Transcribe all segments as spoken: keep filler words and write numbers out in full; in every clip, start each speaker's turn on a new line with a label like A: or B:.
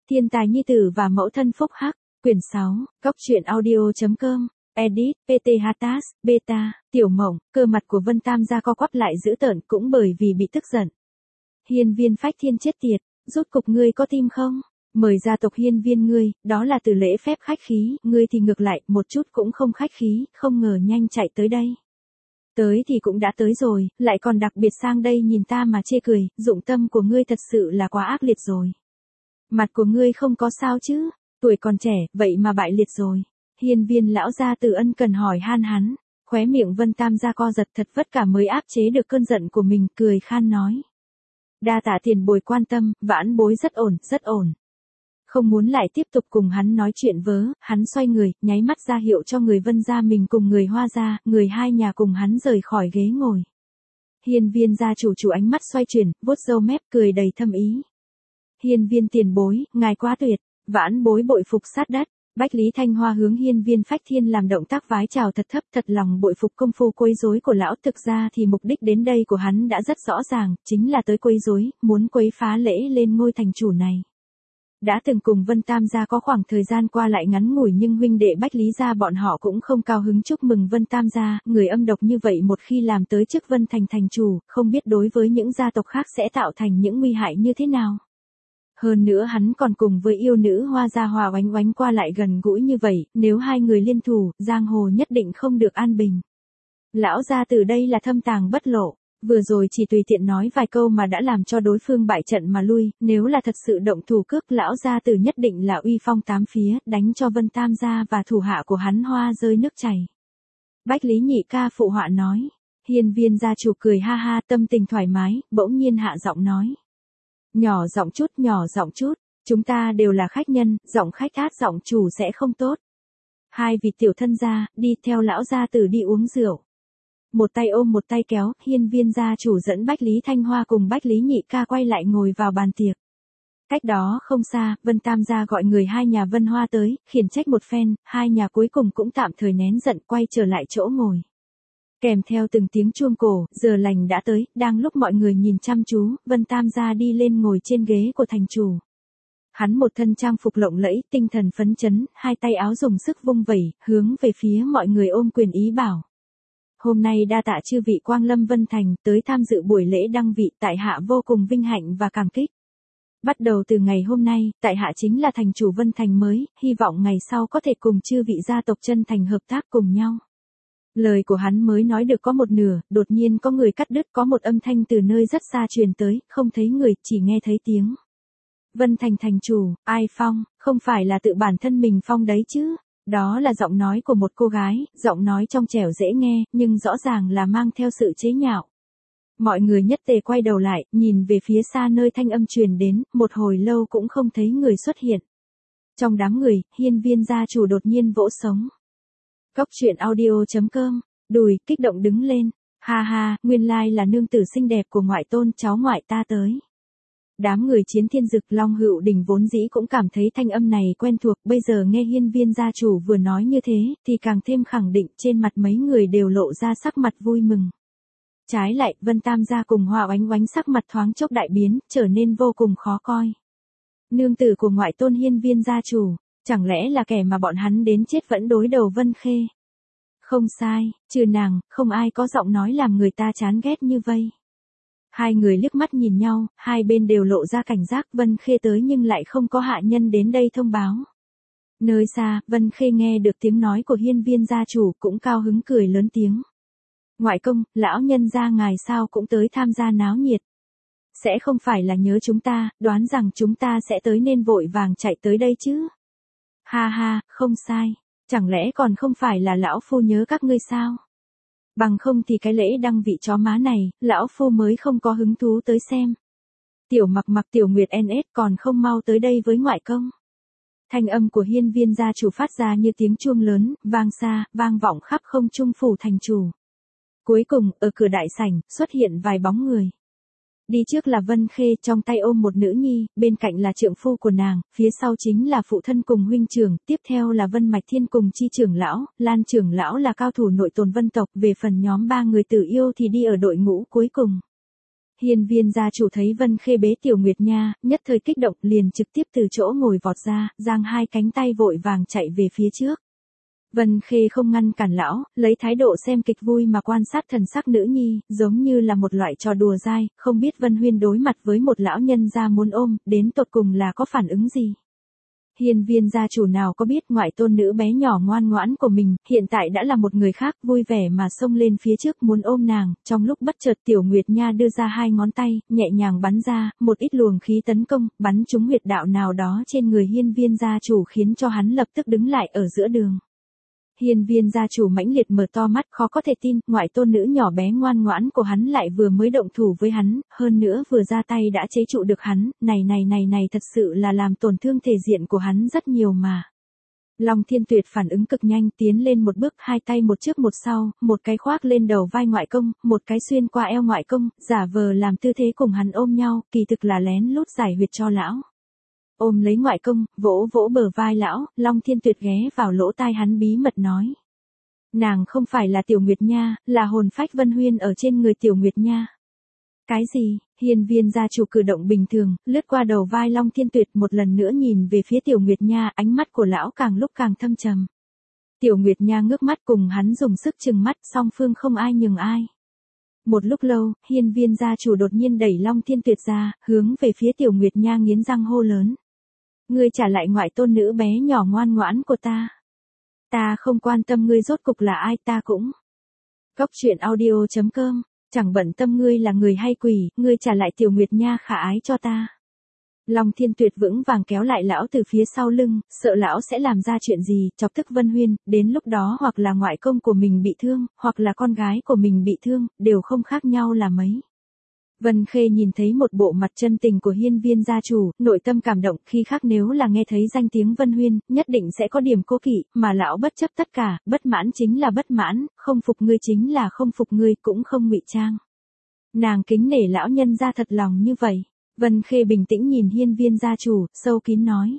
A: Thiên tài nhi tử và mẫu thân phúc hắc, quyển sáu, góc truyện audio.com, edit, pê tê Hatas, beta, tiểu mộng, cơ mặt của Vân Tam gia co quắp lại dữ tợn cũng bởi vì bị tức giận. Hiên viên phách thiên chết tiệt, rốt cục ngươi có tim không? Mời gia tộc hiên viên ngươi, đó là từ lễ phép khách khí, ngươi thì ngược lại, một chút cũng không khách khí, không ngờ nhanh chạy tới đây. Tới thì cũng đã tới rồi, lại còn đặc biệt sang đây nhìn ta mà chê cười, dụng tâm của ngươi thật sự là quá ác liệt rồi. Mặt của ngươi không có sao chứ, tuổi còn trẻ, vậy mà bại liệt rồi. Hiên viên lão gia tử ân cần hỏi han hắn, khóe miệng Vân Tam gia co giật thật vất cả mới áp chế được cơn giận của mình, cười khan nói. Đa tạ tiền bồi quan tâm, vãn bối rất ổn, rất ổn. Không muốn lại tiếp tục cùng hắn nói chuyện vớ, hắn xoay người, nháy mắt ra hiệu cho người Vân gia mình cùng người Hoa gia, người hai nhà cùng hắn rời khỏi ghế ngồi. Hiên viên gia chủ chủ ánh mắt xoay chuyển, vuốt râu mép cười đầy thâm ý. Hiên viên tiền bối, ngài quá tuyệt, vãn bối bội phục sát đất. Bách Lý Thanh Hoa hướng hiên viên phách thiên làm động tác vái chào thật thấp, thật lòng bội phục công phu quấy rối của lão. Thực ra thì mục đích đến đây của hắn đã rất rõ ràng, chính là tới quấy rối, muốn quấy phá lễ lên ngôi thành chủ này. Đã từng cùng Vân Tam gia có khoảng thời gian qua lại ngắn ngủi, nhưng huynh đệ Bách Lý gia bọn họ cũng không cao hứng chúc mừng Vân Tam gia, người âm độc như vậy một khi làm tới chức Vân thành thành chủ, không biết đối với những gia tộc khác sẽ tạo thành những nguy hại như thế nào. Hơn nữa hắn còn cùng với yêu nữ Hoa gia Hòa oánh oánh qua lại gần gũi như vậy, nếu hai người liên thủ, giang hồ nhất định không được an bình. Lão gia từ đây là thâm tàng bất lộ, vừa rồi chỉ tùy tiện nói vài câu mà đã làm cho đối phương bại trận mà lui, nếu là thật sự động thủ cước, lão gia từ nhất định là uy phong tám phía, đánh cho Vân Tam gia và thủ hạ của hắn hoa rơi nước chảy. Bách Lý nhị ca phụ họa nói, hiên viên gia chủ cười ha ha, tâm tình thoải mái, bỗng nhiên hạ giọng nói. Nhỏ giọng chút, nhỏ giọng chút, chúng ta đều là khách nhân, giọng khách át giọng chủ sẽ không tốt. Hai vị tiểu thân gia, đi theo lão gia tử đi uống rượu. Một tay ôm một tay kéo, hiên viên gia chủ dẫn Bách Lý Thanh Hoa cùng Bách Lý nhị ca quay lại ngồi vào bàn tiệc. Cách đó không xa, Vân Tam gia gọi người hai nhà Vân Hoa tới, khiển trách một phen, hai nhà cuối cùng cũng tạm thời nén giận quay trở lại chỗ ngồi. Kèm theo từng tiếng chuông cổ, giờ lành đã tới, đang lúc mọi người nhìn chăm chú, Vân Tam gia đi lên ngồi trên ghế của thành chủ. Hắn một thân trang phục lộng lẫy, tinh thần phấn chấn, hai tay áo dùng sức vung vẩy, hướng về phía mọi người ôm quyền ý bảo. Hôm nay đa tạ chư vị quang lâm Vân Thành, tới tham dự buổi lễ đăng vị, tại hạ vô cùng vinh hạnh và cảm kích. Bắt đầu từ ngày hôm nay, tại hạ chính là thành chủ Vân Thành mới, hy vọng ngày sau có thể cùng chư vị gia tộc chân thành hợp tác cùng nhau. Lời của hắn mới nói được có một nửa, đột nhiên có người cắt đứt, có một âm thanh từ nơi rất xa truyền tới, không thấy người, chỉ nghe thấy tiếng. Vân Thành thành chủ, ai phong, không phải là tự bản thân mình phong đấy chứ. Đó là giọng nói của một cô gái, giọng nói trong trẻo dễ nghe, nhưng rõ ràng là mang theo sự chế nhạo. Mọi người nhất tề quay đầu lại, nhìn về phía xa nơi thanh âm truyền đến, một hồi lâu cũng không thấy người xuất hiện. Trong đám người, hiên viên gia chủ đột nhiên vỗ sống. Góc truyện audio.com, đùi, kích động đứng lên. Ha ha, nguyên lai là nương tử xinh đẹp của ngoại tôn cháu ngoại ta tới. Đám người Chiến Thiên Dực Long Hữu Đình vốn dĩ cũng cảm thấy thanh âm này quen thuộc, bây giờ nghe hiên viên gia chủ vừa nói như thế, thì càng thêm khẳng định, trên mặt mấy người đều lộ ra sắc mặt vui mừng. Trái lại, Vân Tam gia cùng Hoa oánh oánh sắc mặt thoáng chốc đại biến, trở nên vô cùng khó coi. Nương tử của ngoại tôn hiên viên gia chủ, chẳng lẽ là kẻ mà bọn hắn đến chết vẫn đối đầu Vân Khê? Không sai, trừ nàng, không ai có giọng nói làm người ta chán ghét như vây. Hai người liếc mắt nhìn nhau, hai bên đều lộ ra cảnh giác. Vân Khê tới nhưng lại không có hạ nhân đến đây thông báo. Nơi xa, Vân Khê nghe được tiếng nói của hiên viên gia chủ cũng cao hứng cười lớn tiếng. Ngoại công, lão nhân gia ngài sao cũng tới tham gia náo nhiệt. Sẽ không phải là nhớ chúng ta, đoán rằng chúng ta sẽ tới nên vội vàng chạy tới đây chứ. Ha ha, không sai, chẳng lẽ còn không phải là lão phu nhớ các ngươi sao? Bằng không thì cái lễ đăng vị chó má này, lão phu mới không có hứng thú tới xem. Tiểu Mặc Mặc Tiểu Nguyệt en ét còn không mau tới đây với ngoại công. Thanh âm của hiên viên gia chủ phát ra như tiếng chuông lớn, vang xa, vang vọng khắp không trung phủ thành chủ. Cuối cùng, ở cửa đại sảnh, xuất hiện vài bóng người. Đi trước là Vân Khê, trong tay ôm một nữ nhi, bên cạnh là trượng phu của nàng, phía sau chính là phụ thân cùng huynh trưởng, tiếp theo là Vân Mạch Thiên cùng Chi trưởng lão, Lan trưởng lão là cao thủ nội tồn Vân tộc, về phần nhóm ba người Tử Yêu thì đi ở đội ngũ cuối cùng. Hiên Viên gia chủ thấy Vân Khê bế Tiểu Nguyệt Nha, nhất thời kích động liền trực tiếp từ chỗ ngồi vọt ra, giang hai cánh tay vội vàng chạy về phía trước. Vân Khê không ngăn cản lão, lấy thái độ xem kịch vui mà quan sát thần sắc nữ nhi, giống như là một loại trò đùa dai, không biết Vân Huyên đối mặt với một lão nhân gia muốn ôm, đến tột cùng là có phản ứng gì. Hiên Viên gia chủ nào có biết ngoại tôn nữ bé nhỏ ngoan ngoãn của mình, hiện tại đã là một người khác, vui vẻ mà xông lên phía trước muốn ôm nàng, trong lúc bất chợt Tiểu Nguyệt Nha đưa ra hai ngón tay, nhẹ nhàng bắn ra, một ít luồng khí tấn công, bắn trúng huyệt đạo nào đó trên người Hiên Viên gia chủ khiến cho hắn lập tức đứng lại ở giữa đường. Hiên Viên gia chủ mãnh liệt mở to mắt, khó có thể tin, ngoại tôn nữ nhỏ bé ngoan ngoãn của hắn lại vừa mới động thủ với hắn, hơn nữa vừa ra tay đã chế trụ được hắn, này này này này thật sự là làm tổn thương thể diện của hắn rất nhiều mà. Long Thiên Tuyệt phản ứng cực nhanh, tiến lên một bước, hai tay một trước một sau, một cái khoác lên đầu vai ngoại công, một cái xuyên qua eo ngoại công, giả vờ làm tư thế cùng hắn ôm nhau, kỳ thực là lén lút giải huyệt cho lão. Ôm lấy ngoại công, vỗ vỗ bờ vai lão, Long Thiên Tuyệt ghé vào lỗ tai hắn bí mật nói. Nàng không phải là Tiểu Nguyệt Nha, là hồn phách Vân Huyên ở trên người Tiểu Nguyệt Nha. Cái gì? Hiên Viên gia chủ cử động bình thường, lướt qua đầu vai Long Thiên Tuyệt một lần nữa nhìn về phía Tiểu Nguyệt Nha, ánh mắt của lão càng lúc càng thâm trầm. Tiểu Nguyệt Nha ngước mắt cùng hắn dùng sức trừng mắt, song phương không ai nhường ai. Một lúc lâu, Hiên Viên gia chủ đột nhiên đẩy Long Thiên Tuyệt ra, hướng về phía Tiểu Nguyệt Nha nghiến răng hô lớn. Ngươi trả lại ngoại tôn nữ bé nhỏ ngoan ngoãn của ta. Ta không quan tâm ngươi rốt cục là ai, ta cũng. Cốc truyện audio chấm com, chẳng bận tâm ngươi là người hay quỷ, ngươi trả lại Tiểu Nguyệt Nha khả ái cho ta. Long Thiên Tuyệt vững vàng kéo lại lão từ phía sau lưng, sợ lão sẽ làm ra chuyện gì, chọc tức Vân Huyên, đến lúc đó hoặc là ngoại công của mình bị thương, hoặc là con gái của mình bị thương, đều không khác nhau là mấy. Vân Khê nhìn thấy một bộ mặt chân tình của Hiên Viên gia chủ, nội tâm cảm động, khi khác nếu là nghe thấy danh tiếng Vân Huyên, nhất định sẽ có điểm cố kỵ, mà lão bất chấp tất cả, bất mãn chính là bất mãn, không phục ngươi chính là không phục ngươi, cũng không ngụy trang. Nàng kính nể lão nhân gia thật lòng như vậy. Vân Khê bình tĩnh nhìn Hiên Viên gia chủ, sâu kín nói.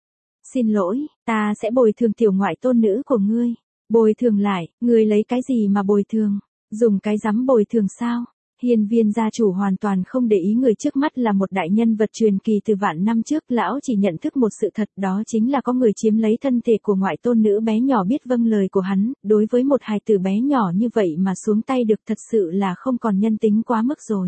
A: Xin lỗi, ta sẽ bồi thường tiểu ngoại tôn nữ của ngươi. Bồi thường lại, ngươi lấy cái gì mà bồi thường? Dùng cái rắm bồi thường sao? Hiên Viên gia chủ hoàn toàn không để ý người trước mắt là một đại nhân vật truyền kỳ từ vạn năm trước, lão chỉ nhận thức một sự thật, đó chính là có người chiếm lấy thân thể của ngoại tôn nữ bé nhỏ biết vâng lời của hắn, đối với một hài tử bé nhỏ như vậy mà xuống tay được thật sự là không còn nhân tính quá mức rồi.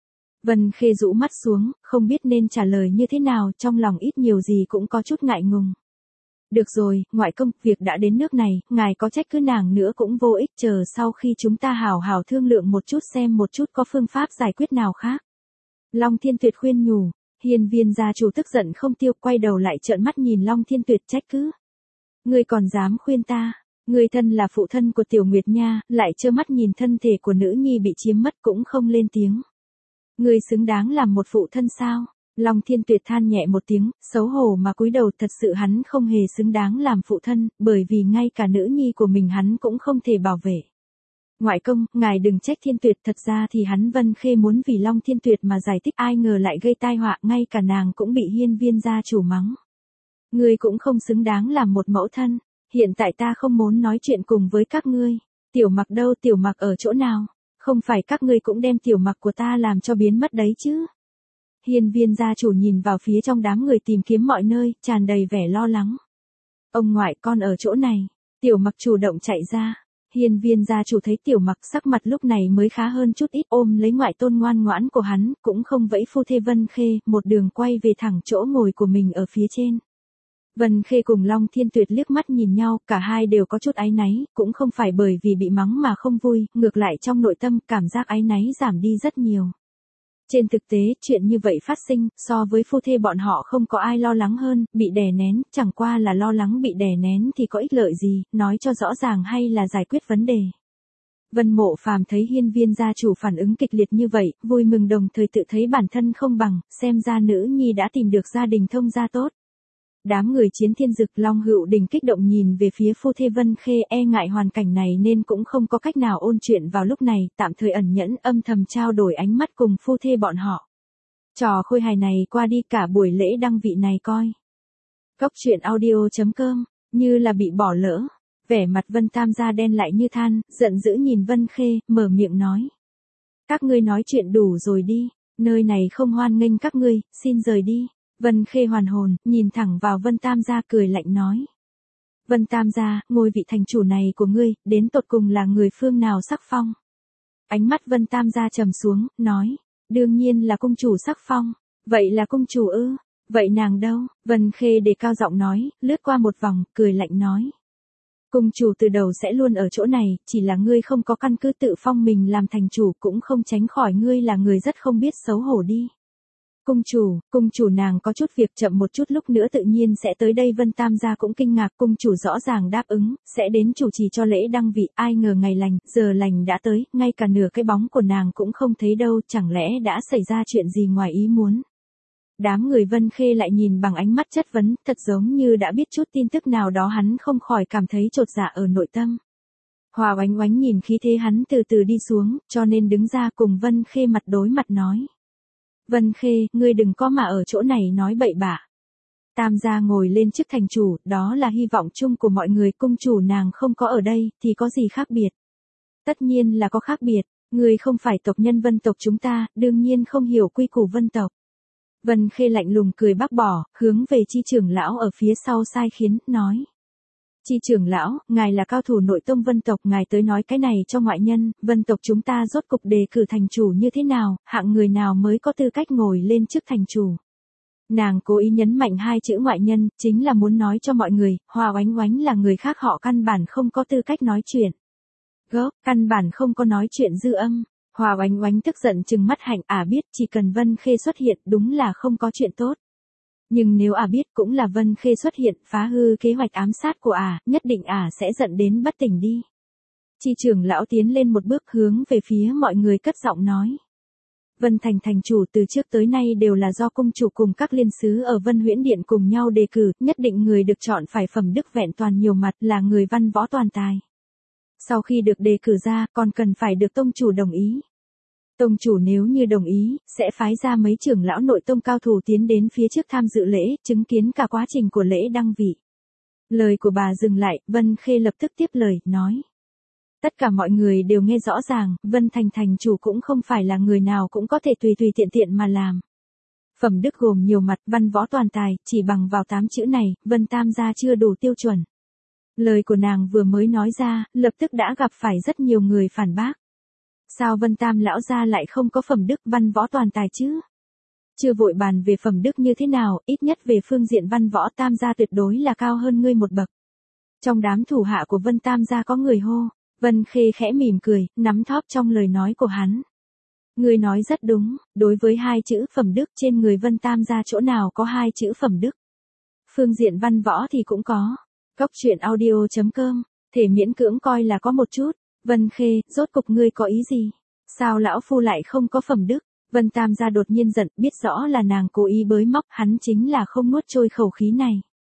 A: Vân Khê rũ mắt xuống, không biết nên trả lời như thế nào, trong lòng ít nhiều gì cũng có chút ngại ngùng. Được rồi, ngoại công, việc đã đến nước này, ngài có trách cứ nàng nữa cũng vô ích, chờ sau khi chúng ta hào hào thương lượng một chút xem một chút có phương pháp giải quyết nào khác. Long Thiên Tuyệt khuyên nhủ, Hiên Viên gia chủ tức giận không tiêu, quay đầu lại trợn mắt nhìn Long Thiên Tuyệt trách cứ. Ngươi còn dám khuyên ta, ngươi thân là phụ thân của Tiểu Nguyệt Nha, lại trơ mắt nhìn thân thể của nữ nhi bị chiếm mất cũng không lên tiếng. Ngươi xứng đáng làm một phụ thân sao? Long Thiên Tuyệt than nhẹ một tiếng, xấu hổ mà cúi đầu, thật sự hắn không hề xứng đáng làm phụ thân, bởi vì ngay cả nữ nhi của mình hắn cũng không thể bảo vệ. Ngoại công, ngài đừng trách Thiên Tuyệt, thật ra thì hắn Vân Khê muốn vì Long Thiên Tuyệt mà giải thích, ai ngờ lại gây tai họa, ngay cả nàng cũng bị Hiên Viên gia chủ mắng. Ngươi cũng không xứng đáng làm một mẫu thân, hiện tại ta không muốn nói chuyện cùng với các ngươi. Tiểu Mặc đâu, Tiểu Mặc ở chỗ nào? Không phải các ngươi cũng đem Tiểu Mặc của ta làm cho biến mất đấy chứ? Hiên Viên gia chủ nhìn vào phía trong đám người tìm kiếm mọi nơi, tràn đầy vẻ lo lắng. Ông ngoại, con ở chỗ này. Tiểu Mặc chủ động chạy ra. Hiên Viên gia chủ thấy Tiểu Mặc sắc mặt lúc này mới khá hơn chút ít, ôm lấy ngoại tôn ngoan ngoãn của hắn, cũng không vẫy phu thê Vân Khê, một đường quay về thẳng chỗ ngồi của mình ở phía trên. Vân Khê cùng Long Thiên Tuyệt liếc mắt nhìn nhau, cả hai đều có chút áy náy, cũng không phải bởi vì bị mắng mà không vui, ngược lại trong nội tâm cảm giác áy náy giảm đi rất nhiều. Trên thực tế, chuyện như vậy phát sinh, so với phu thê bọn họ không có ai lo lắng hơn, bị đè nén, chẳng qua là lo lắng bị đè nén thì có ích lợi gì, nói cho rõ ràng hay là giải quyết vấn đề. Vân Mộ Phàm thấy Hiên Viên gia chủ phản ứng kịch liệt như vậy, vui mừng đồng thời tự thấy bản thân không bằng, xem ra nữ nhi đã tìm được gia đình thông gia tốt. Đám người Chiến Thiên Dực Long Hữu Đình kích động nhìn về phía phu thê Vân Khê, e ngại hoàn cảnh này nên cũng không có cách nào ôn chuyện vào lúc này, tạm thời ẩn nhẫn âm thầm trao đổi ánh mắt cùng phu thê bọn họ. Trò khôi hài này qua đi, cả buổi lễ đăng vị này coi. Cốc truyện audio chấm com, như là bị bỏ lỡ. Vẻ mặt Vân Tam gia đen lại như than, giận dữ nhìn Vân Khê, mở miệng nói. Các ngươi nói chuyện đủ rồi đi, Nơi này không hoan nghênh các ngươi, xin rời đi. Vân Khê hoàn hồn, nhìn thẳng vào Vân Tam gia cười lạnh nói. Vân Tam gia, ngôi vị thành chủ này của ngươi, đến tột cùng là người phương nào sắc phong? Ánh mắt Vân Tam gia trầm xuống, nói. Đương nhiên là cung chủ sắc phong. Vậy là cung chủ ư? Vậy nàng đâu? Vân Khê đề cao giọng nói, lướt qua một vòng, cười lạnh nói. Cung chủ từ đầu sẽ luôn ở chỗ này, chỉ là ngươi không có căn cứ tự phong mình làm thành chủ, cũng không tránh khỏi ngươi là người rất không biết xấu hổ đi. Cung chủ, cung chủ nàng có chút việc, chậm một chút lúc nữa tự nhiên sẽ tới đây. Vân Tam gia cũng kinh ngạc, cung chủ rõ ràng đáp ứng, sẽ đến chủ trì cho lễ đăng vị, ai ngờ ngày lành, giờ lành đã tới, ngay cả nửa cái bóng của nàng cũng không thấy đâu, chẳng lẽ đã xảy ra chuyện gì ngoài ý muốn. Đám người Vân Khê lại nhìn bằng ánh mắt chất vấn, thật giống như đã biết chút tin tức nào đó, hắn không khỏi cảm thấy chột dạ ở nội tâm. Hòa Oánh Oánh nhìn khí thế hắn từ từ đi xuống, cho nên đứng ra cùng Vân Khê mặt đối mặt nói. Vân Khê, ngươi đừng có mà ở chỗ này nói bậy bạ. Tam gia ngồi lên chức thành chủ, đó là hy vọng chung của mọi người, cung chủ nàng không có ở đây, thì có gì khác biệt? Tất nhiên là có khác biệt, ngươi không phải tộc nhân Vân tộc chúng ta, đương nhiên không hiểu quy củ Vân tộc. Vân Khê lạnh lùng cười bác bỏ, hướng về Chi trưởng lão ở phía sau sai khiến, nói. Chi trưởng lão, ngài là cao thủ nội tông Vân tộc, ngài tới nói cái này cho ngoại nhân, Vân tộc chúng ta rốt cục đề cử thành chủ như thế nào, hạng người nào mới có tư cách ngồi lên chức thành chủ. Nàng cố ý nhấn mạnh hai chữ ngoại nhân, chính là muốn nói cho mọi người, Hòa Oánh Oánh là người khác, họ căn bản không có tư cách nói chuyện. Gốc, căn bản không có nói chuyện dư âm. Hòa Oánh Oánh tức giận trừng mắt Hạnh, ả biết chỉ cần Vân Khê xuất hiện đúng là không có chuyện tốt. Nhưng nếu ả biết cũng là Vân Khê xuất hiện phá hư kế hoạch ám sát của ả, nhất định ả sẽ giận đến bất tỉnh đi. Chi trưởng lão tiến lên một bước hướng về phía mọi người cất giọng nói. Vân Thành thành chủ từ trước tới nay đều là do cung chủ cùng các liên sứ ở Vân Huyễn Điện cùng nhau đề cử, nhất định người được chọn phải phẩm đức vẹn toàn nhiều mặt, là người văn võ toàn tài. Sau khi được đề cử ra, còn cần phải được tông chủ đồng ý. Tông chủ nếu như đồng ý, sẽ phái ra mấy trưởng lão nội tông cao thủ tiến đến phía trước tham dự lễ, chứng kiến cả quá trình của lễ đăng vị. Lời của bà dừng lại, Vân Khê lập tức tiếp lời, nói. Tất cả mọi người đều nghe rõ ràng, Vân Thành thành chủ cũng không phải là người nào cũng có thể tùy tùy tiện tiện mà làm. Phẩm đức gồm nhiều mặt, văn võ toàn tài, chỉ bằng vào tám chữ này, Vân Tam gia chưa đủ tiêu chuẩn. Lời của nàng vừa mới nói ra, lập tức đã gặp phải rất nhiều người phản bác. Sao Vân Tam lão gia lại không có phẩm đức văn võ toàn tài chứ? Chưa vội bàn về phẩm đức như thế nào, ít nhất về phương diện văn võ Tam gia tuyệt đối là cao hơn ngươi một bậc. Trong đám thủ hạ của Vân Tam gia có người hô, Vân Khê khẽ mỉm cười, nắm thóp trong lời nói của hắn. Ngươi nói rất đúng, đối với hai chữ phẩm đức trên người Vân Tam gia chỗ nào có hai chữ phẩm đức. Phương diện văn võ thì cũng có. Cốc truyện audio chấm com, thể miễn cưỡng coi là có một chút. Vân Khê, rốt cục ngươi có ý gì? Sao lão phu lại không có phẩm đức? Vân Tam gia đột nhiên giận, biết rõ là nàng cố ý bới móc, hắn chính là không nuốt trôi khẩu khí này.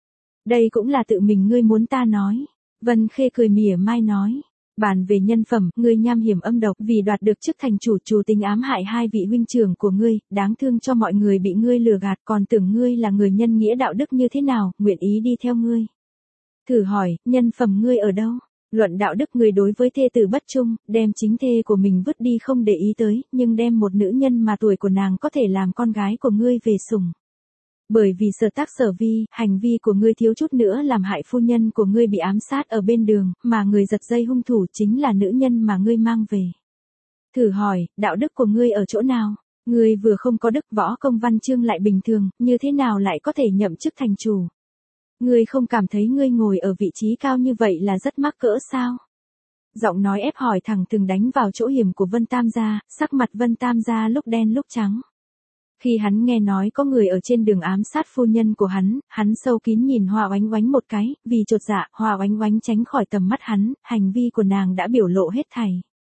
A: Đây cũng là tự mình ngươi muốn ta nói. Vân Khê cười mỉa mai nói. Bàn về nhân phẩm, ngươi nham hiểm âm độc, vì đoạt được chức thành chủ, chủ tính ám hại hai vị huynh trưởng của ngươi, đáng thương cho mọi người bị ngươi lừa gạt, còn tưởng ngươi là người nhân nghĩa đạo đức như thế nào, nguyện ý đi theo ngươi. Thử hỏi, nhân phẩm ngươi ở đâu? Luận đạo đức, người đối với thê tử bất trung, đem chính thê của mình vứt đi không để ý tới, nhưng đem một nữ nhân mà tuổi của nàng có thể làm con gái của ngươi về sủng. Bởi vì sở tác sở vi, hành vi của ngươi thiếu chút nữa làm hại phu nhân của ngươi bị ám sát ở bên đường, mà người giật dây hung thủ chính là nữ nhân mà ngươi mang về. Thử hỏi, đạo đức của ngươi ở chỗ nào? Ngươi vừa không có đức, võ công văn chương lại bình thường, như thế nào lại có thể nhậm chức thành chủ? Ngươi không cảm thấy ngươi ngồi ở vị trí cao như vậy là rất mắc cỡ sao? Giọng nói ép hỏi thẳng từng đánh vào chỗ hiểm của Vân Tam gia, sắc mặt Vân Tam gia lúc đen lúc trắng. Khi hắn nghe nói có người ở trên đường ám sát phu nhân của hắn, hắn sâu kín nhìn Hòa Oánh Oánh một cái, vì chột dạ, Hòa Oánh Oánh tránh khỏi tầm mắt hắn, hành vi của nàng đã biểu lộ hết thảy.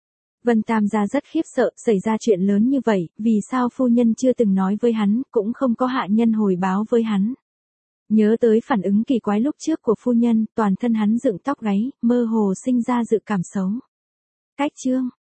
A: Vân Tam gia rất khiếp sợ, xảy ra chuyện lớn như vậy, vì sao phu nhân chưa từng nói với hắn, cũng không có hạ nhân hồi báo với hắn. Nhớ tới phản ứng kỳ quái lúc trước của phu nhân, toàn thân hắn dựng tóc gáy, mơ hồ sinh ra dự cảm xấu. Cách chương